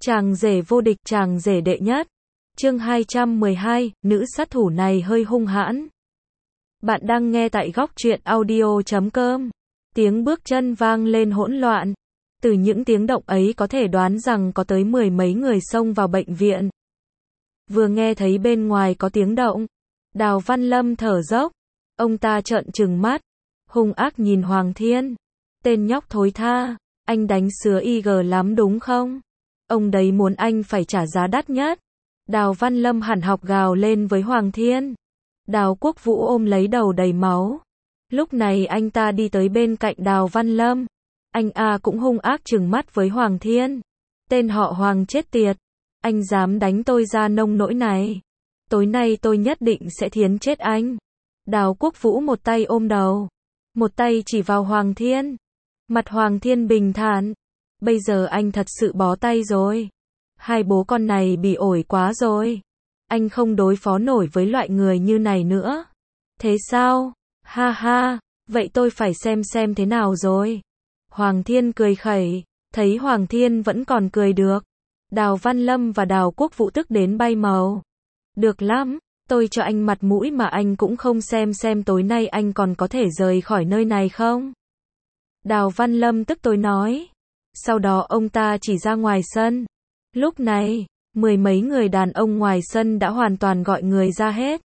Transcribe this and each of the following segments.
Chàng rể vô địch, chàng rể đệ nhất. Chương 212, nữ sát thủ này hơi hung hãn. Bạn đang nghe tại góc truyện audio.com. Tiếng bước chân vang lên hỗn loạn. Từ những tiếng động ấy có thể đoán rằng có tới 10 mấy người xông vào bệnh viện. Vừa nghe thấy bên ngoài có tiếng động, Đào Văn Lâm thở dốc. Ông ta trợn trừng mắt, hung ác nhìn Hoàng Thiên. Tên nhóc thối tha, anh đánh sứa IG lắm đúng không? Ông đấy muốn anh phải trả giá đắt nhất. Đào Văn Lâm hẳn học gào lên với Hoàng Thiên. Đào Quốc Vũ ôm lấy đầu đầy máu. Lúc này anh ta đi tới bên cạnh Đào Văn Lâm. Anh cũng hung ác trừng mắt với Hoàng Thiên. Tên họ Hoàng chết tiệt. Anh dám đánh tôi ra nông nỗi này. Tối nay tôi nhất định sẽ thiến chết anh. Đào Quốc Vũ một tay ôm đầu, một tay chỉ vào Hoàng Thiên. Mặt Hoàng Thiên bình thản. Bây giờ anh thật sự bó tay rồi. Hai bố con này bị ổi quá rồi. Anh không đối phó nổi với loại người như này nữa. Thế sao? Ha ha, vậy tôi phải xem thế nào rồi. Hoàng Thiên cười khẩy, thấy Hoàng Thiên vẫn còn cười được. Đào Văn Lâm và Đào Quốc Vũ tức đến bay màu. Được lắm, tôi cho anh mặt mũi mà anh cũng không xem tối nay anh còn có thể rời khỏi nơi này không? Đào Văn Lâm tức tối nói. Sau đó ông ta chỉ ra ngoài sân. Lúc này, 10 mấy người đàn ông ngoài sân đã hoàn toàn gọi người ra hết.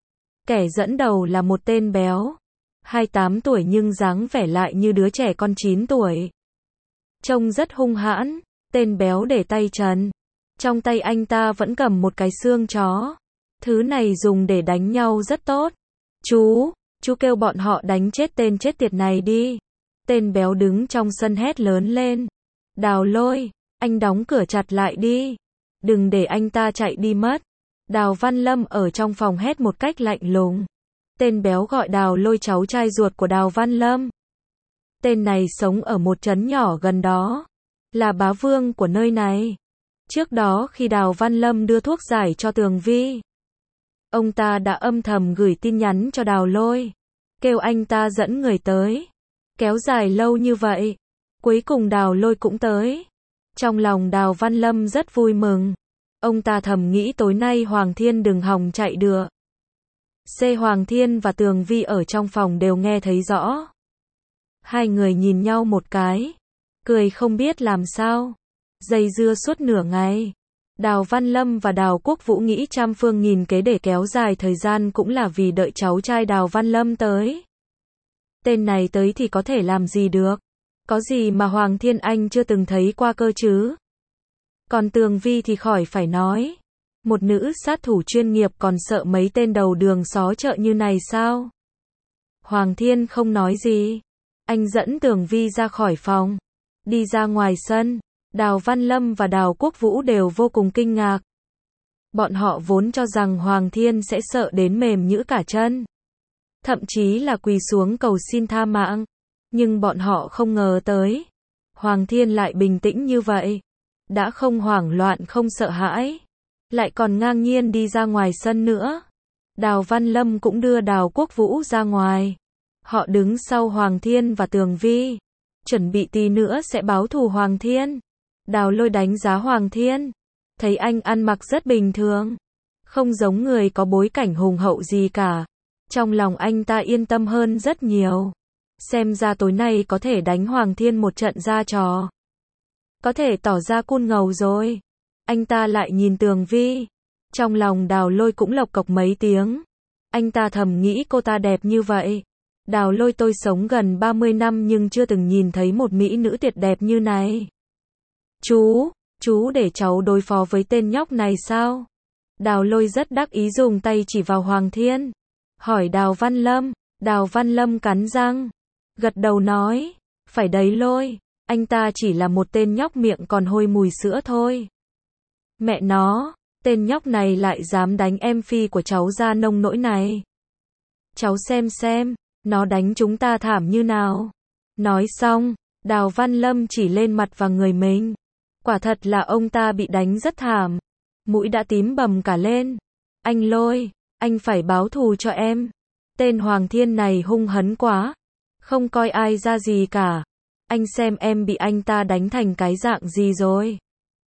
Kẻ dẫn đầu là một tên béo, 28 tuổi nhưng dáng vẻ lại như đứa trẻ con 9 tuổi. Trông rất hung hãn, tên béo để tay trần. Trong tay anh ta vẫn cầm một cái xương chó. Thứ này dùng để đánh nhau rất tốt. Chú kêu bọn họ đánh chết tên chết tiệt này đi. Tên béo đứng trong sân hét lớn lên. Đào Lôi, anh đóng cửa chặt lại đi. Đừng để anh ta chạy đi mất. Đào Văn Lâm ở trong phòng hét một cách lạnh lùng. Tên béo gọi Đào Lôi, cháu trai ruột của Đào Văn Lâm. Tên này sống ở một trấn nhỏ gần đó. Là bá vương của nơi này. Trước đó khi Đào Văn Lâm đưa thuốc giải cho Tường Vi, ông ta đã âm thầm gửi tin nhắn cho Đào Lôi, kêu anh ta dẫn người tới. Kéo dài lâu như vậy, cuối cùng Đào Lôi cũng tới. Trong lòng Đào Văn Lâm rất vui mừng. Ông ta thầm nghĩ tối nay Hoàng Thiên đừng hòng chạy được. Hoàng Thiên và Tường Vi ở trong phòng đều nghe thấy rõ. Hai người nhìn nhau một cái, cười không biết làm sao. Dây dưa suốt nửa ngày. Đào Văn Lâm và Đào Quốc Vũ nghĩ trăm phương nghìn kế để kéo dài thời gian cũng là vì đợi cháu trai Đào Văn Lâm tới. Tên này tới thì có thể làm gì được. Có gì mà Hoàng Thiên Anh chưa từng thấy qua cơ chứ. Còn Tường Vi thì khỏi phải nói. Một nữ sát thủ chuyên nghiệp còn sợ mấy tên đầu đường xó chợ như này sao? Hoàng Thiên không nói gì. Anh dẫn Tường Vi ra khỏi phòng. Đi ra ngoài sân. Đào Văn Lâm và Đào Quốc Vũ đều vô cùng kinh ngạc. Bọn họ vốn cho rằng Hoàng Thiên sẽ sợ đến mềm nhũn cả chân. Thậm chí là quỳ xuống cầu xin tha mạng. Nhưng bọn họ không ngờ tới. Hoàng Thiên lại bình tĩnh như vậy. Đã không hoảng loạn không sợ hãi. Lại còn ngang nhiên đi ra ngoài sân nữa. Đào Văn Lâm cũng đưa Đào Quốc Vũ ra ngoài. Họ đứng sau Hoàng Thiên và Tường Vi. Chuẩn bị tí nữa sẽ báo thù Hoàng Thiên. Đào Lôi đánh giá Hoàng Thiên. Thấy anh ăn mặc rất bình thường. Không giống người có bối cảnh hùng hậu gì cả. Trong lòng anh ta yên tâm hơn rất nhiều. Xem ra tối nay có thể đánh Hoàng Thiên một trận ra trò. Có thể tỏ ra cool ngầu rồi. Anh ta lại nhìn Tường Vi. Trong lòng Đào Lôi cũng lộc cộc mấy tiếng. Anh ta thầm nghĩ cô ta đẹp như vậy. Đào Lôi, tôi sống gần 30 năm nhưng chưa từng nhìn thấy một mỹ nữ tuyệt đẹp như này. Chú để cháu đối phó với tên nhóc này sao? Đào Lôi rất đắc ý dùng tay chỉ vào Hoàng Thiên. Hỏi Đào Văn Lâm. Đào Văn Lâm cắn răng. Gật đầu nói. Phải đấy Lôi. Anh ta chỉ là một tên nhóc miệng còn hôi mùi sữa thôi. Mẹ nó, tên nhóc này lại dám đánh em phi của cháu ra nông nỗi này. Cháu xem, nó đánh chúng ta thảm như nào. Nói xong, Đào Văn Lâm chỉ lên mặt và người mình. Quả thật là ông ta bị đánh rất thảm. Mũi đã tím bầm cả lên. Anh Lôi, anh phải báo thù cho em. Tên Hoàng Thiên này hung hấn quá. Không coi ai ra gì cả. Anh xem em bị anh ta đánh thành cái dạng gì rồi.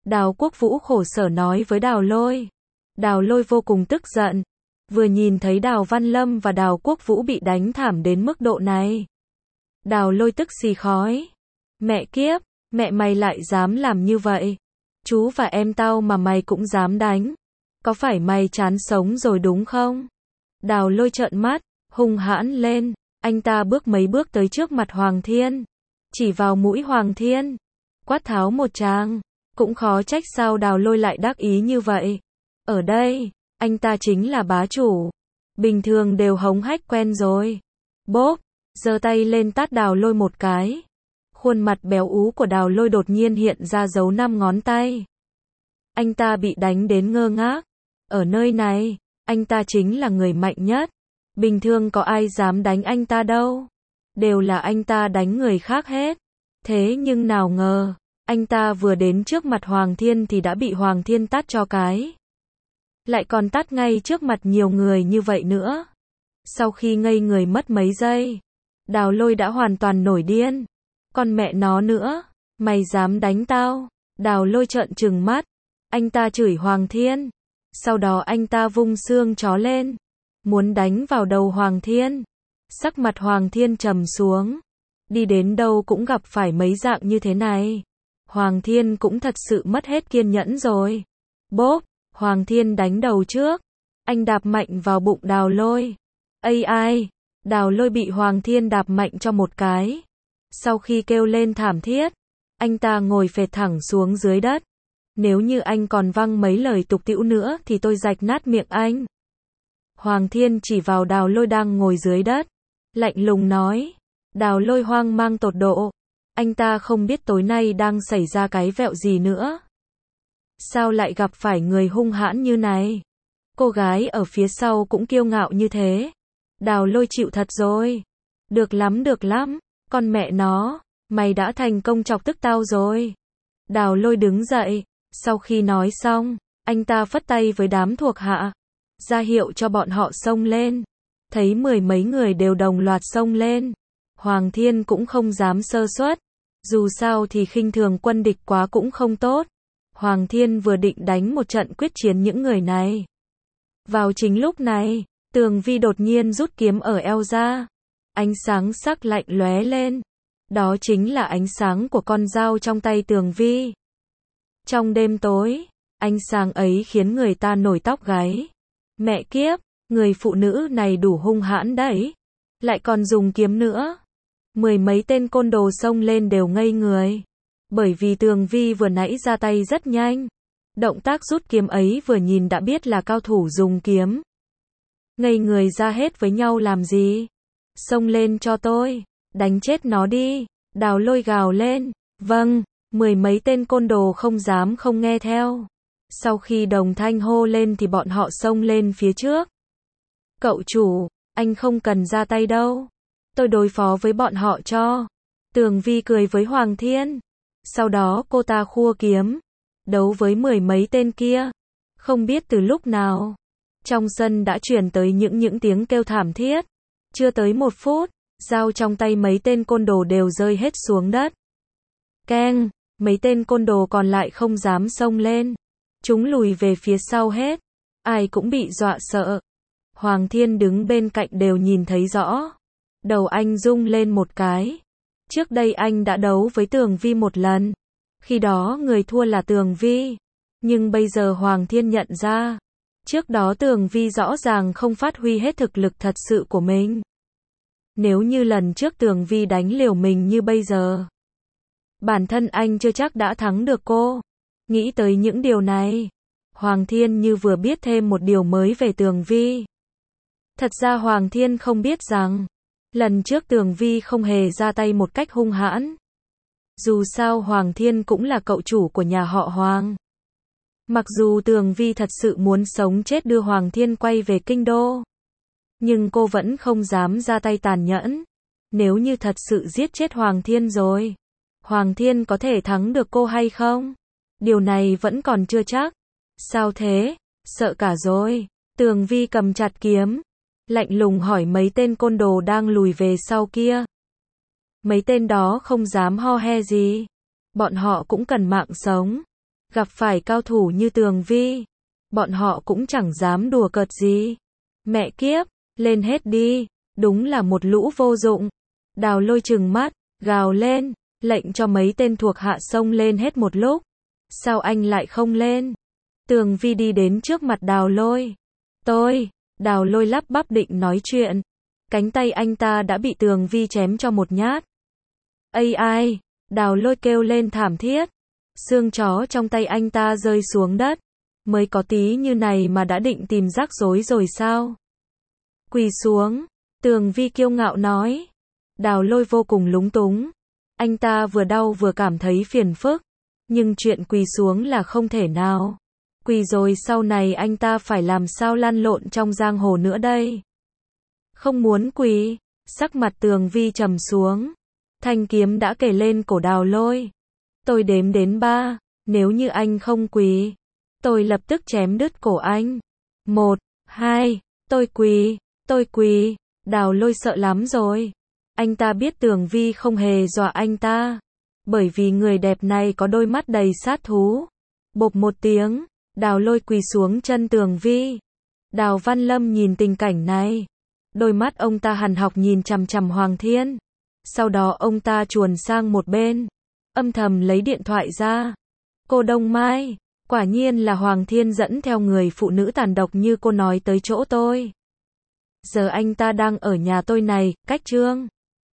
Đào Quốc Vũ khổ sở nói với Đào Lôi. Đào Lôi vô cùng tức giận. Vừa nhìn thấy Đào Văn Lâm và Đào Quốc Vũ bị đánh thảm đến mức độ này. Đào Lôi tức xì khói. Mẹ kiếp, mẹ mày lại dám làm như vậy. Chú và em tao mà mày cũng dám đánh. Có phải mày chán sống rồi đúng không? Đào Lôi trợn mắt, hung hãn lên. Anh ta bước mấy bước tới trước mặt Hoàng Thiên. Chỉ vào mũi Hoàng Thiên. Quát tháo một tràng. Cũng khó trách sao Đào Lôi lại đắc ý như vậy. Ở đây, anh ta chính là bá chủ. Bình thường đều hống hách quen rồi. Bốp, giơ tay lên tát Đào Lôi một cái. Khuôn mặt béo ú của Đào Lôi đột nhiên hiện ra dấu 5 ngón tay. Anh ta bị đánh đến ngơ ngác. Ở nơi này, anh ta chính là người mạnh nhất. Bình thường có ai dám đánh anh ta đâu. Đều là anh ta đánh người khác hết. Thế nhưng nào ngờ, anh ta vừa đến trước mặt Hoàng Thiên thì đã bị Hoàng Thiên tát cho cái. Lại còn tát ngay trước mặt nhiều người như vậy nữa. Sau khi ngây người mất mấy giây, Đào Lôi đã hoàn toàn nổi điên. Còn mẹ nó nữa, mày dám đánh tao? Đào Lôi trợn trừng mắt. Anh ta chửi Hoàng Thiên. Sau đó anh ta vung xương chó lên. Muốn đánh vào đầu Hoàng Thiên. Sắc mặt Hoàng Thiên trầm xuống. Đi đến đâu cũng gặp phải mấy dạng như thế này. Hoàng Thiên cũng thật sự mất hết kiên nhẫn rồi. Bốp, Hoàng Thiên đánh đầu trước. Anh đạp mạnh vào bụng Đào Lôi. Ai, Đào Lôi bị Hoàng Thiên đạp mạnh cho một cái. Sau khi kêu lên thảm thiết, anh ta ngồi phệt thẳng xuống dưới đất. Nếu như anh còn văng mấy lời tục tĩu nữa thì tôi rạch nát miệng anh. Hoàng Thiên chỉ vào Đào Lôi đang ngồi dưới đất. Lạnh lùng nói. Đào Lôi hoang mang tột độ. Anh ta không biết tối nay đang xảy ra cái vẹo gì nữa. Sao lại gặp phải người hung hãn như này? Cô gái ở phía sau cũng kiêu ngạo như thế. Đào Lôi chịu thật rồi. Được lắm. Con mẹ nó, mày đã thành công chọc tức tao rồi. Đào Lôi đứng dậy. Sau khi nói xong, anh ta phất tay với đám thuộc hạ. Ra hiệu cho bọn họ xông lên. Thấy 10 mấy người đều đồng loạt xông lên. Hoàng Thiên cũng không dám sơ suất. Dù sao thì khinh thường quân địch quá cũng không tốt. Hoàng Thiên vừa định đánh một trận quyết chiến những người này. Vào chính lúc này, Tường Vi đột nhiên rút kiếm ở eo ra. Ánh sáng sắc lạnh lóe lên. Đó chính là ánh sáng của con dao trong tay Tường Vi. Trong đêm tối, ánh sáng ấy khiến người ta nổi tóc gáy. Mẹ kiếp, người phụ nữ này đủ hung hãn đấy. Lại còn dùng kiếm nữa. 10 mấy tên côn đồ xông lên đều ngây người. Bởi vì Tường Vi vừa nãy ra tay rất nhanh. Động tác rút kiếm ấy vừa nhìn đã biết là cao thủ dùng kiếm. Ngây người ra hết với nhau làm gì? Xông lên cho tôi, đánh chết nó đi. Đào Lôi gào lên. Vâng, 10 mấy tên côn đồ không dám không nghe theo. Sau khi đồng thanh hô lên thì bọn họ xông lên phía trước. Cậu chủ, anh không cần ra tay đâu. Tôi đối phó với bọn họ cho. Tường Vi cười với Hoàng Thiên. Sau đó cô ta khua kiếm. Đấu với 10 mấy tên kia. Không biết từ lúc nào. Trong sân đã truyền tới những tiếng kêu thảm thiết. Chưa tới 1 phút. Dao trong tay mấy tên côn đồ đều rơi hết xuống đất. Keng, mấy tên côn đồ còn lại không dám xông lên. Chúng lùi về phía sau hết. Ai cũng bị dọa sợ. Hoàng Thiên đứng bên cạnh đều nhìn thấy rõ. Đầu anh rung lên một cái. Trước đây anh đã đấu với Tường Vi một lần. Khi đó người thua là Tường Vi. Nhưng bây giờ Hoàng Thiên nhận ra. Trước đó Tường Vi rõ ràng không phát huy hết thực lực thật sự của mình. Nếu như lần trước Tường Vi đánh liều mình như bây giờ. Bản thân anh chưa chắc đã thắng được cô. Nghĩ tới những điều này. Hoàng Thiên như vừa biết thêm một điều mới về Tường Vi. Thật ra Hoàng Thiên không biết rằng. Lần trước Tường Vi không hề ra tay một cách hung hãn. Dù sao Hoàng Thiên cũng là cậu chủ của nhà họ Hoàng. Mặc dù Tường Vi thật sự muốn sống chết đưa Hoàng Thiên quay về kinh đô. Nhưng cô vẫn không dám ra tay tàn nhẫn. Nếu như thật sự giết chết Hoàng Thiên rồi. Hoàng Thiên có thể thắng được cô hay không? Điều này vẫn còn chưa chắc. Sao thế? Sợ cả rồi. Tường Vi cầm chặt kiếm. Lạnh lùng hỏi mấy tên côn đồ đang lùi về sau kia. Mấy tên đó không dám ho he gì. Bọn họ cũng cần mạng sống. Gặp phải cao thủ như Tường Vi, bọn họ cũng chẳng dám đùa cợt gì. Mẹ kiếp, lên hết đi, đúng là một lũ vô dụng. Đào Lôi trừng mắt, gào lên, lệnh cho mấy tên thuộc hạ xông lên hết một lúc. Sao anh lại không lên? Tường Vi đi đến trước mặt Đào Lôi. Đào Lôi lắp bắp định nói chuyện. Cánh tay anh ta đã bị Tường Vi chém cho một nhát. Ai, Đào Lôi kêu lên thảm thiết. Xương chó trong tay anh ta rơi xuống đất. Mới có tí như này mà đã định tìm rắc rối rồi sao? Quỳ xuống, Tường Vi kiêu ngạo nói. Đào Lôi vô cùng lúng túng. Anh ta vừa đau vừa cảm thấy phiền phức. Nhưng chuyện quỳ xuống là không thể nào. Quỳ rồi sau này anh ta phải làm sao lăn lộn trong giang hồ nữa đây? Không muốn quỳ, sắc mặt Tường Vi trầm xuống. Thanh kiếm đã kề lên cổ Đào Lôi. Tôi đếm đến 3, nếu như anh không quỳ, tôi lập tức chém đứt cổ anh. 1, 2, tôi quỳ, Đào Lôi sợ lắm rồi. Anh ta biết Tường Vi không hề dọa anh ta, bởi vì người đẹp này có đôi mắt đầy sát thú. Bộp một tiếng, Đào Lôi quỳ xuống chân Tường Vi. Đào Văn Lâm nhìn tình cảnh này, đôi mắt ông ta hằn học nhìn chằm chằm Hoàng Thiên. Sau đó ông ta chuồn sang một bên, âm thầm lấy điện thoại ra. Cô Đông Mai, quả nhiên là Hoàng Thiên dẫn theo người phụ nữ tàn độc như cô nói tới chỗ tôi. Giờ anh ta đang ở nhà tôi này, cách Trương